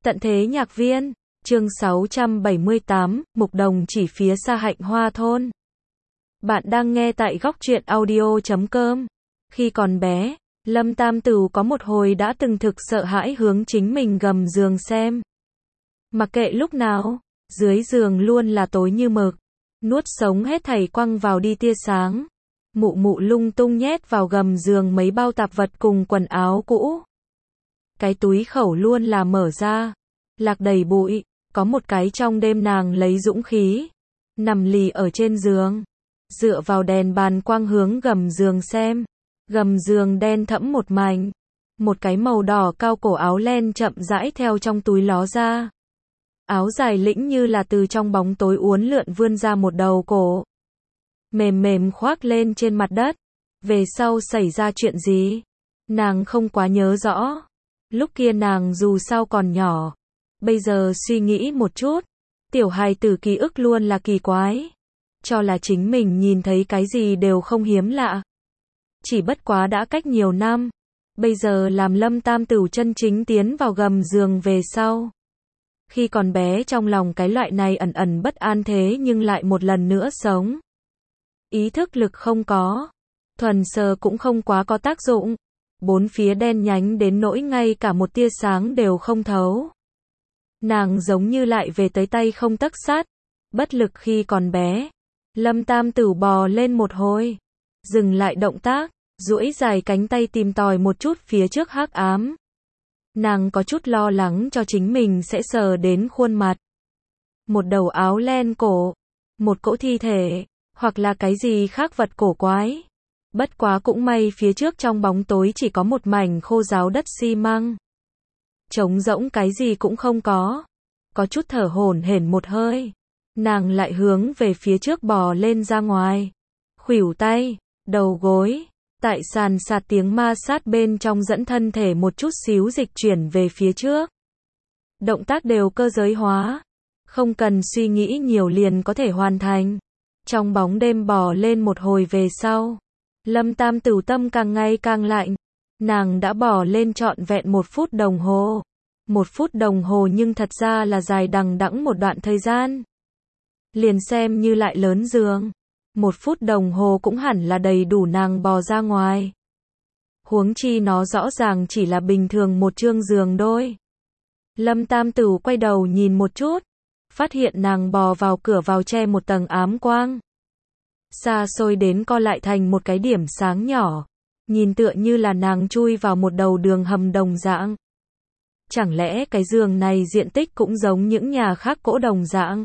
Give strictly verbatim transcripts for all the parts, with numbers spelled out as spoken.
Tận thế nhạc viên, chương sáu trăm bảy mươi tám, Mục Đồng chỉ phía xa Hạnh Hoa thôn. Bạn đang nghe tại góc truyện audio chấm com. Khi còn bé, Lâm Tam Tửu có một hồi đã từng thực sợ hãi hướng chính mình gầm giường xem. Mặc kệ lúc nào, dưới giường luôn là tối như mực, nuốt sống hết thảy quăng vào đi tia sáng. Mụ mụ lung tung nhét vào gầm giường mấy bao tạp vật cùng quần áo cũ. Cái túi khẩu luôn là mở ra, lạc đầy bụi, có một cái trong đêm nàng lấy dũng khí, nằm lì ở trên giường, dựa vào đèn bàn quang hướng gầm giường xem, gầm giường đen thẫm một mảnh, một cái màu đỏ cao cổ áo len chậm rãi theo trong túi ló ra. Áo dài lĩnh như là từ trong bóng tối uốn lượn vươn ra một đầu cổ, mềm mềm khoác lên trên mặt đất. Về sau xảy ra chuyện gì, nàng không quá nhớ rõ. Lúc kia nàng dù sao còn nhỏ, bây giờ suy nghĩ một chút, tiểu hài tử ký ức luôn là kỳ quái, cho là chính mình nhìn thấy cái gì đều không hiếm lạ. Chỉ bất quá đã cách nhiều năm, bây giờ làm Lâm Tam Tửu chân chính tiến vào gầm giường về sau. Khi còn bé trong lòng cái loại này ẩn ẩn bất an thế nhưng lại một lần nữa sống. Ý thức lực không có, thuần sờ cũng không quá có tác dụng. Bốn phía đen nhánh đến nỗi ngay cả một tia sáng đều không thấu. Nàng giống như lại về tới tay không tấc sắt, bất lực khi còn bé. Lâm Tam Tửu bò lên một hồi, dừng lại động tác, duỗi dài cánh tay tìm tòi một chút phía trước hắc ám. Nàng có chút lo lắng cho chính mình sẽ sờ đến khuôn mặt. Một đầu áo len cổ, một cỗ thi thể, hoặc là cái gì khác vật cổ quái. Bất quá cũng may phía trước trong bóng tối chỉ có một mảnh khô ráo đất xi măng. Trống rỗng cái gì cũng không có. Có chút thở hổn hển một hơi. Nàng lại hướng về phía trước bò lên ra ngoài. Khuỷu tay, đầu gối, tại sàn sạt tiếng ma sát bên trong dẫn thân thể một chút xíu dịch chuyển về phía trước. Động tác đều cơ giới hóa. Không cần suy nghĩ nhiều liền có thể hoàn thành. Trong bóng đêm bò lên một hồi về sau. Lâm Tam Tửu tâm càng ngày càng lạnh. Nàng đã bỏ lên trọn vẹn một phút đồng hồ. Một phút đồng hồ nhưng thật ra là dài đằng đẵng một đoạn thời gian. Liền xem như lại lớn giường. Một phút đồng hồ cũng hẳn là đầy đủ nàng bò ra ngoài. Huống chi nó rõ ràng chỉ là bình thường một chương giường đôi. Lâm Tam Tửu quay đầu nhìn một chút. Phát hiện nàng bò vào cửa vào che một tầng ám quang. Xa xôi đến co lại thành một cái điểm sáng nhỏ, nhìn tựa như là nàng chui vào một đầu đường hầm đồng dạng. Chẳng lẽ cái giường này diện tích cũng giống những nhà khác cỗ đồng dạng,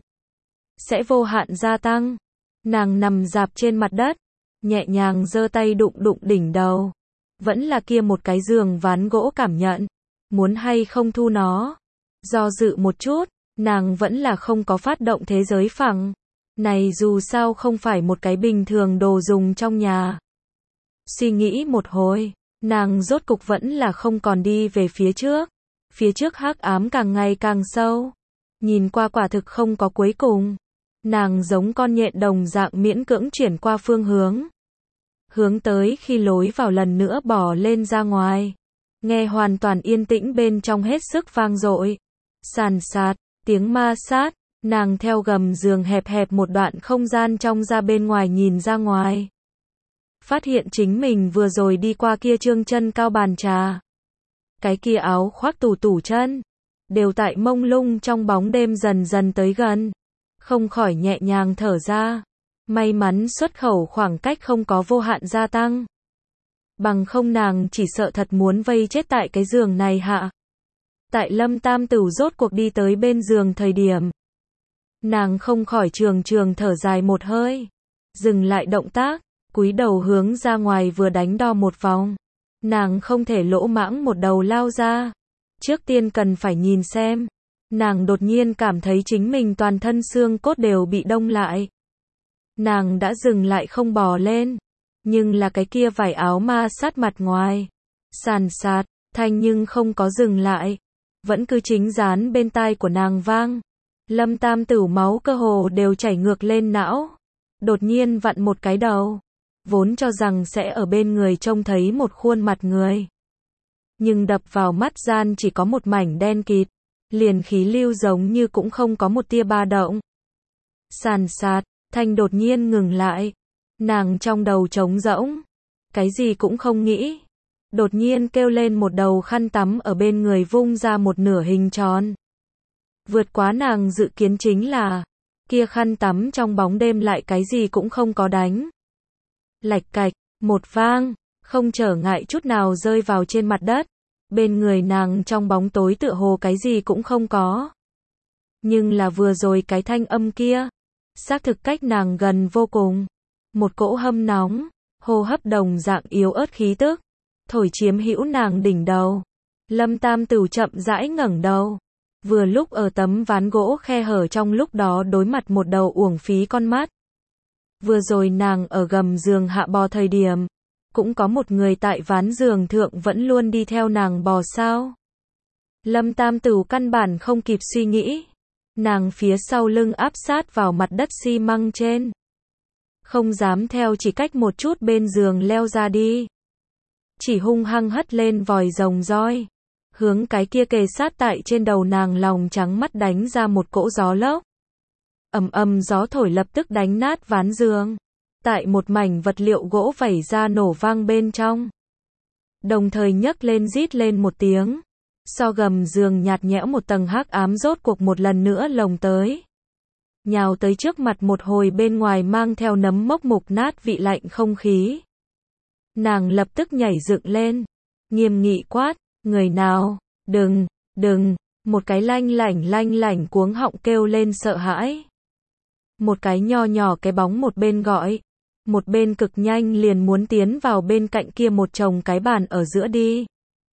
sẽ vô hạn gia tăng? Nàng nằm rạp trên mặt đất, nhẹ nhàng giơ tay đụng đụng đỉnh đầu. Vẫn là kia một cái giường ván gỗ cảm nhận, muốn hay không thu nó. Do dự một chút, nàng vẫn là không có phát động thế giới phẳng. Này dù sao không phải một cái bình thường đồ dùng trong nhà. Suy nghĩ một hồi, nàng rốt cục vẫn là không còn đi về phía trước. Phía trước hắc ám càng ngày càng sâu. Nhìn qua quả thực không có cuối cùng. Nàng giống con nhện đồng dạng miễn cưỡng chuyển qua phương hướng. Hướng tới khi lối vào lần nữa bò lên ra ngoài. Nghe hoàn toàn yên tĩnh bên trong hết sức vang dội. Sàn sạt, tiếng ma sát. Nàng theo gầm giường hẹp hẹp một đoạn không gian trong ra bên ngoài nhìn ra ngoài. Phát hiện chính mình vừa rồi đi qua kia trương chân cao bàn trà. Cái kia áo khoác tủ tủ chân. Đều tại mông lung trong bóng đêm dần dần tới gần. Không khỏi nhẹ nhàng thở ra. May mắn xuất khẩu khoảng cách không có vô hạn gia tăng. Bằng không nàng chỉ sợ thật muốn vây chết tại cái giường này hạ. Tại Lâm Tam Tửu rốt cuộc đi tới bên giường thời điểm. Nàng không khỏi trường trường thở dài một hơi. Dừng lại động tác, cúi đầu hướng ra ngoài vừa đánh đo một vòng. Nàng không thể lỗ mãng một đầu lao ra. Trước tiên cần phải nhìn xem. Nàng đột nhiên cảm thấy chính mình toàn thân xương cốt đều bị đông lại. Nàng đã dừng lại không bò lên. Nhưng là cái kia vải áo ma sát mặt ngoài. Sàn sạt, thanh nhưng không có dừng lại. Vẫn cứ chính dán bên tai của nàng vang. Lâm Tam Tửu máu cơ hồ đều chảy ngược lên não. Đột nhiên vặn một cái đầu. Vốn cho rằng sẽ ở bên người trông thấy một khuôn mặt người. Nhưng đập vào mắt gian chỉ có một mảnh đen kịt. liền khí lưu giống như cũng không có một tia ba động. Sàn sạt, thanh đột nhiên ngừng lại. Nàng trong đầu trống rỗng, cái gì cũng không nghĩ. Đột nhiên kêu lên một đầu khăn tắm ở bên người vung ra một nửa hình tròn. Vượt quá nàng dự kiến chính là, kia khăn tắm trong bóng đêm lại cái gì cũng không có đánh. Lạch cạch, một vang, không trở ngại chút nào rơi vào trên mặt đất. Bên người nàng trong bóng tối tựa hồ cái gì cũng không có. Nhưng là vừa rồi cái thanh âm kia, xác thực cách nàng gần vô cùng. Một cỗ hâm nóng, hô hấp đồng dạng yếu ớt khí tức, thổi chiếm hữu nàng đỉnh đầu. Lâm Tam Tửu chậm rãi ngẩng đầu. Vừa lúc ở tấm ván gỗ khe hở trong lúc đó đối mặt một đầu uổng phí con mắt. Vừa rồi nàng ở gầm giường hạ bò thời điểm, cũng có một người tại ván giường thượng vẫn luôn đi theo nàng bò sao. Lâm Tam Tửu căn bản không kịp suy nghĩ. Nàng phía sau lưng áp sát vào mặt đất xi măng trên. Không dám theo chỉ cách một chút bên giường leo ra đi. Chỉ hung hăng hất lên vòi rồng roi. Hướng cái kia kề sát tại trên đầu nàng lòng trắng mắt đánh ra một cỗ gió lốc. Ầm ầm gió thổi lập tức đánh nát ván giường. Tại một mảnh vật liệu gỗ vẩy ra nổ vang bên trong. Đồng thời nhấc lên rít lên một tiếng. So gầm giường nhạt nhẽo một tầng hắc ám rốt cuộc một lần nữa lồng tới. Nhào tới trước mặt một hồi bên ngoài mang theo nấm mốc mục nát vị lạnh không khí. Nàng lập tức nhảy dựng lên. Nghiêm nghị quát, người nào, đừng, đừng, một cái lanh lảnh lanh lảnh cuống họng kêu lên sợ hãi. Một cái nho nhỏ cái bóng một bên gọi. Một bên cực nhanh liền muốn tiến vào bên cạnh kia một chồng cái bàn ở giữa đi.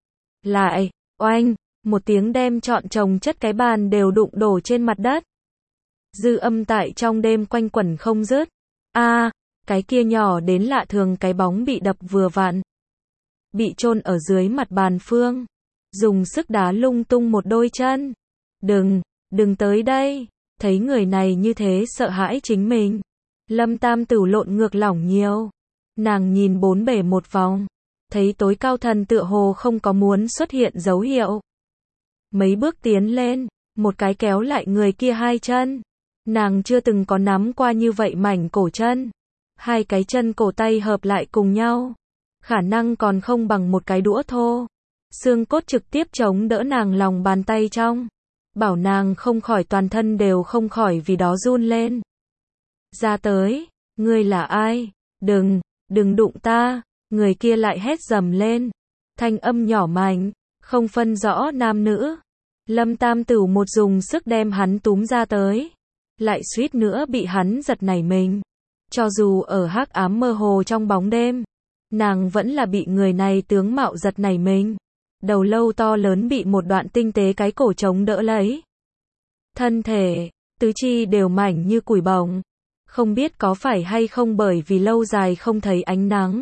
Lại, oanh, một tiếng đem trọn chồng chất cái bàn đều đụng đổ trên mặt đất. Dư âm tại trong đêm quanh quẩn không dứt. A, à, cái kia nhỏ đến lạ thường cái bóng bị đập vừa vặn. Bị chôn ở dưới mặt bàn phương. Dùng sức đá lung tung một đôi chân. Đừng, đừng tới đây. Thấy người này như thế sợ hãi chính mình. Lâm Tam Tửu lộn ngược lỏng nhiều. Nàng nhìn bốn bề một vòng. Thấy tối cao thần tựa hồ không có muốn xuất hiện dấu hiệu. Mấy bước tiến lên. Một cái kéo lại người kia hai chân. Nàng chưa từng có nắm qua như vậy mảnh cổ chân. Hai cái chân cổ tay hợp lại cùng nhau. Khả năng còn không bằng một cái đũa thô. Xương cốt trực tiếp chống đỡ nàng lòng bàn tay trong. Bảo nàng không khỏi toàn thân đều không khỏi vì đó run lên. Ra tới, ngươi là ai? Đừng, đừng đụng ta. Người kia lại hét dầm lên. Thanh âm nhỏ mảnh, không phân rõ nam nữ. Lâm Tam Tửu một dùng sức đem hắn túm ra tới. Lại suýt nữa bị hắn giật nảy mình. Cho dù ở hắc ám mơ hồ trong bóng đêm, nàng vẫn là bị người này tướng mạo giật nảy mình. Đầu lâu to lớn bị một đoạn tinh tế cái cổ chống đỡ lấy. Thân thể, tứ chi đều mảnh như củi bỏng. Không biết có phải hay không bởi vì lâu dài không thấy ánh nắng.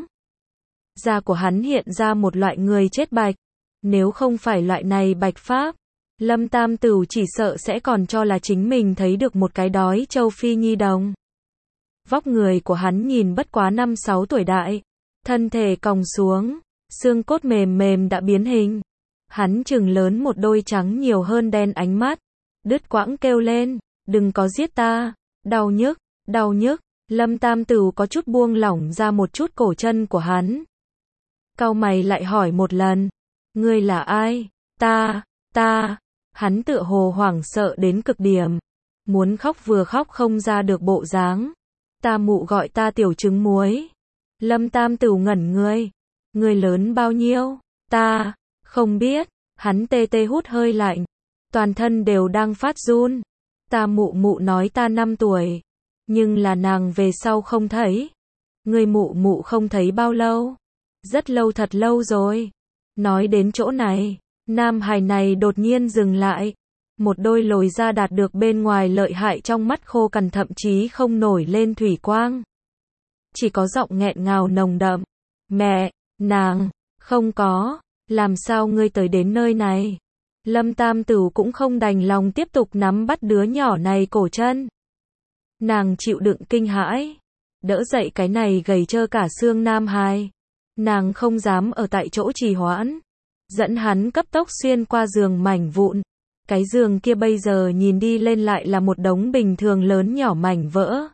Da của hắn hiện ra một loại người chết bạch. Nếu không phải loại này bạch pháp, Lâm Tam Tửu chỉ sợ sẽ còn cho là chính mình thấy được một cái đói châu Phi nhi đồng. Vóc người của hắn nhìn bất quá năm sáu tuổi đại. Thân thể còng xuống, xương cốt mềm mềm đã biến hình. Hắn trừng lớn một đôi trắng nhiều hơn đen ánh mắt. Đứt quãng kêu lên, đừng có giết ta, đau nhức, đau nhức. Lâm Tam Tửu có chút buông lỏng ra một chút cổ chân của hắn. Cau mày lại hỏi một lần, ngươi là ai? Ta, ta. Hắn tựa hồ hoảng sợ đến cực điểm. Muốn khóc vừa khóc không ra được bộ dáng. Ta mụ gọi ta tiểu trứng muối. Lâm Tam Tửu ngẩn người. Người lớn bao nhiêu? Ta, không biết. Hắn tê tê hút hơi lạnh. Toàn thân đều đang phát run. Ta mụ mụ nói ta năm tuổi. Nhưng là nàng về sau không thấy. Người mụ mụ không thấy bao lâu. Rất lâu thật lâu rồi. Nói đến chỗ này, nam hài này đột nhiên dừng lại. Một đôi lồi da đạt được bên ngoài lợi hại trong mắt khô cằn thậm chí không nổi lên thủy quang. Chỉ có giọng nghẹn ngào nồng đậm. Mẹ, nàng, không có, làm sao ngươi tới đến nơi này? Lâm Tam Tửu cũng không đành lòng tiếp tục nắm bắt đứa nhỏ này cổ chân. Nàng chịu đựng kinh hãi, đỡ dậy cái này gầy trơ cả xương nam hài. Nàng không dám ở tại chỗ trì hoãn, dẫn hắn cấp tốc xuyên qua giường mảnh vụn, Cái giường kia bây giờ nhìn đi lên lại là một đống bình thường lớn nhỏ mảnh vỡ.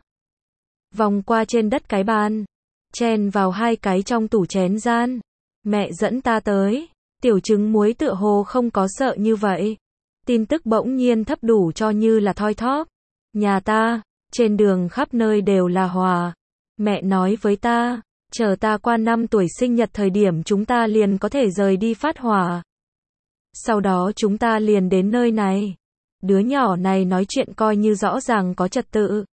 Vòng qua trên đất cái bàn, chen vào hai cái trong tủ chén gian. Mẹ dẫn ta tới. Tiểu trứng muối tựa hồ không có sợ như vậy. Tin tức bỗng nhiên thấp đủ cho như là thoi thóp. Nhà ta, trên đường khắp nơi đều là Hòa. Mẹ nói với ta, chờ ta qua năm tuổi sinh nhật thời điểm chúng ta liền có thể rời đi Phát Hòa. Sau đó chúng ta liền đến nơi này. Đứa nhỏ này nói chuyện coi như rõ ràng có trật tự.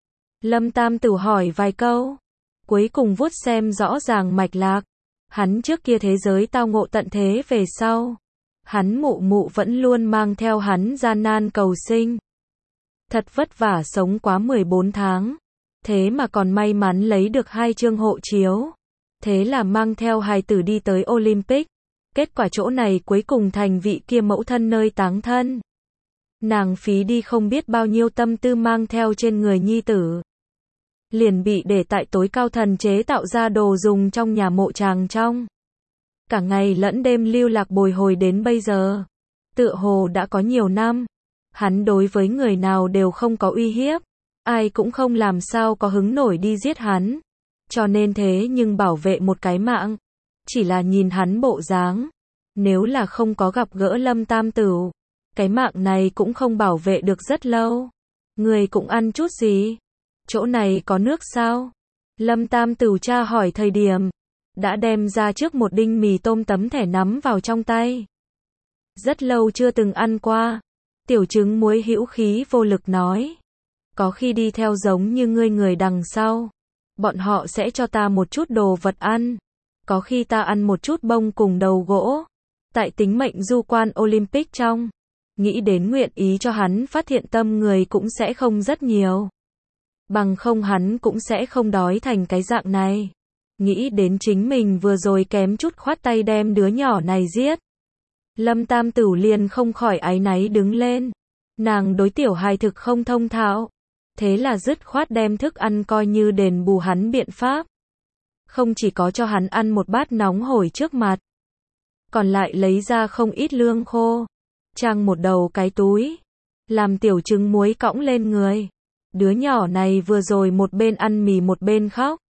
Lâm Tam Tử hỏi vài câu, cuối cùng vuốt xem rõ ràng mạch lạc. Hắn trước kia thế giới tao ngộ tận thế về sau. Hắn mụ mụ vẫn luôn mang theo hắn gian nan cầu sinh. Thật vất vả sống quá mười bốn tháng. Thế mà còn may mắn lấy được hai chương hộ chiếu. Thế là mang theo hài tử đi tới Olympic. Kết quả chỗ này cuối cùng thành vị kia mẫu thân nơi táng thân. Nàng phí đi không biết bao nhiêu tâm tư mang theo trên người nhi tử. Liền bị để tại tối cao thần chế tạo ra đồ dùng trong nhà mộ chàng trong. Cả ngày lẫn đêm lưu lạc bồi hồi đến bây giờ. Tựa hồ đã có nhiều năm. Hắn đối với người nào đều không có uy hiếp. Ai cũng không làm sao có hứng nổi đi giết hắn. Cho nên thế nhưng bảo vệ một cái mạng. Chỉ là nhìn hắn bộ dáng. Nếu là không có gặp gỡ Lâm Tam Tửu, cái mạng này cũng không bảo vệ được rất lâu. Người cũng ăn chút gì? Chỗ này có nước sao? Lâm Tam Tửu tra hỏi thời điểm. Đã đem ra trước một đinh mì tôm tấm thẻ nắm vào trong tay. Rất lâu chưa từng ăn qua. Tiểu trứng muối hữu khí vô lực nói. Có khi đi theo giống như ngươi người đằng sau. Bọn họ sẽ cho ta một chút đồ vật ăn. Có khi ta ăn một chút bông cùng đầu gỗ. Tại tính mệnh du quan Olympic trong. Nghĩ đến nguyện ý cho hắn phát thiện tâm người cũng sẽ không rất nhiều. Bằng không hắn cũng sẽ không đói thành cái dạng này. Nghĩ đến chính mình vừa rồi kém chút khoát tay đem đứa nhỏ này giết. Lâm Tam Tửu liền không khỏi áy náy đứng lên. Nàng đối tiểu hài thực không thông thạo. Thế là dứt khoát đem thức ăn coi như đền bù hắn biện pháp. Không chỉ có cho hắn ăn một bát nóng hổi trước mặt. Còn lại lấy ra không ít lương khô. Trang một đầu cái túi. Làm tiểu trứng muối cõng lên người. Đứa nhỏ này vừa rồi một bên ăn mì một bên khóc.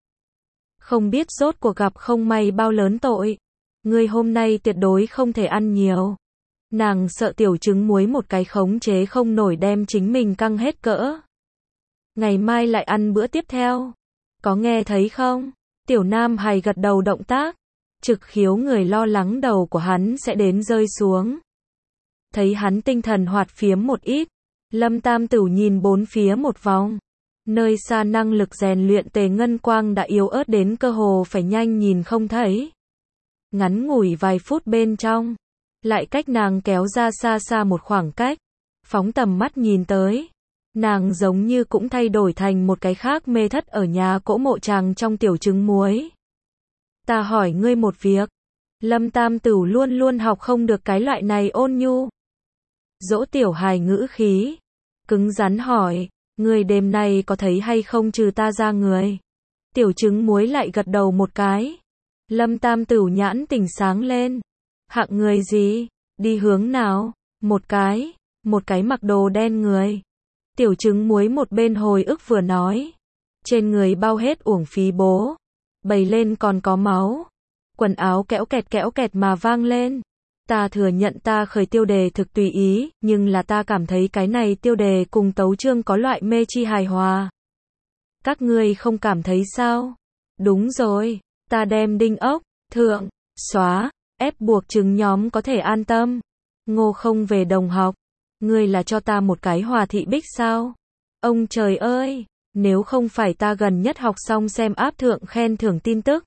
Không biết rốt cuộc gặp không may bao lớn tội. Ngươi hôm nay tuyệt đối không thể ăn nhiều. Nàng sợ tiểu trứng muối một cái khống chế không nổi đem chính mình căng hết cỡ. Ngày mai lại ăn bữa tiếp theo. Có nghe thấy không? Tiểu Nam hài gật đầu động tác. Trực khiếu người lo lắng đầu của hắn sẽ đến rơi xuống. Thấy hắn tinh thần hoạt phiếm một ít. Lâm Tam Tửu nhìn bốn phía một vòng. Nơi xa năng lực rèn luyện tề ngân quang đã yếu ớt đến cơ hồ phải nhanh nhìn không thấy. Ngắn ngủi vài phút bên trong. Lại cách nàng kéo ra xa xa một khoảng cách. Phóng tầm mắt nhìn tới. Nàng giống như cũng thay đổi thành một cái khác mê thất ở nhà cỗ mộ chàng trong tiểu trứng muối. Ta hỏi ngươi một việc. Lâm Tam Tửu luôn luôn học không được cái loại này ôn nhu. Dỗ tiểu hài ngữ khí. Cứng rắn hỏi. Ngươi đêm nay có thấy hay không trừ ta ra người? Tiểu trứng muối lại gật đầu một cái. Lâm Tam Tửu nhãn tỉnh sáng lên. Hạng người gì? Đi hướng nào? Một cái. Một cái mặc đồ đen người. Tiểu trứng muối một bên hồi ức vừa nói. Trên người bao hết uổng phí bố. Bày lên còn có máu. Quần áo kẽo kẹt kẽo kẹt mà vang lên. Ta thừa nhận ta khởi tiêu đề thực tùy ý, nhưng là ta cảm thấy cái này tiêu đề cùng tấu chương có loại mê chi hài hòa. Các ngươi không cảm thấy sao? Đúng rồi, ta đem đinh ốc, thượng, xóa, ép buộc chứng nhóm có thể an tâm. Ngô không về đồng học. Ngươi là cho ta một cái hòa thị bích sao? Ông trời ơi, nếu không phải ta gần nhất học xong xem áp thượng khen thưởng tin tức.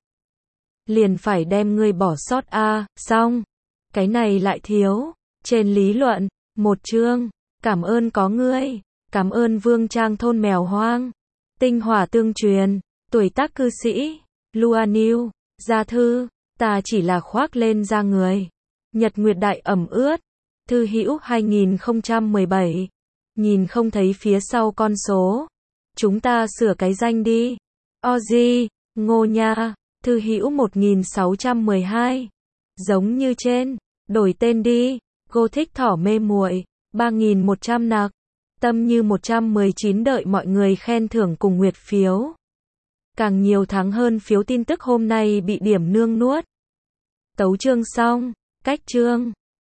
Liền phải đem ngươi bỏ sót a à, xong. Cái này lại thiếu. Trên lý luận, một chương. Cảm ơn có ngươi. Cảm ơn Vương Trang thôn mèo hoang. Tinh hỏa tương truyền. Tuổi tác cư sĩ. Lua Niu. Gia thư. Ta chỉ là khoác lên da người. Nhật Nguyệt Đại ẩm ướt. Thư hữu hai nghìn không trăm mười bảy. Nhìn không thấy phía sau con số. Chúng ta sửa cái danh đi. Ozzy. Ngô Nha. Thư hữu một nghìn sáu trăm mười hai. Giống như trên. Đổi tên đi. Cô thích thỏ mê muội. ba nghìn một trăm nạc. Tâm như một trăm mười chín đợi mọi người khen thưởng cùng nguyệt phiếu. Càng nhiều thắng hơn phiếu tin tức hôm nay bị điểm nương nuốt. Tấu chương xong. Cách chương.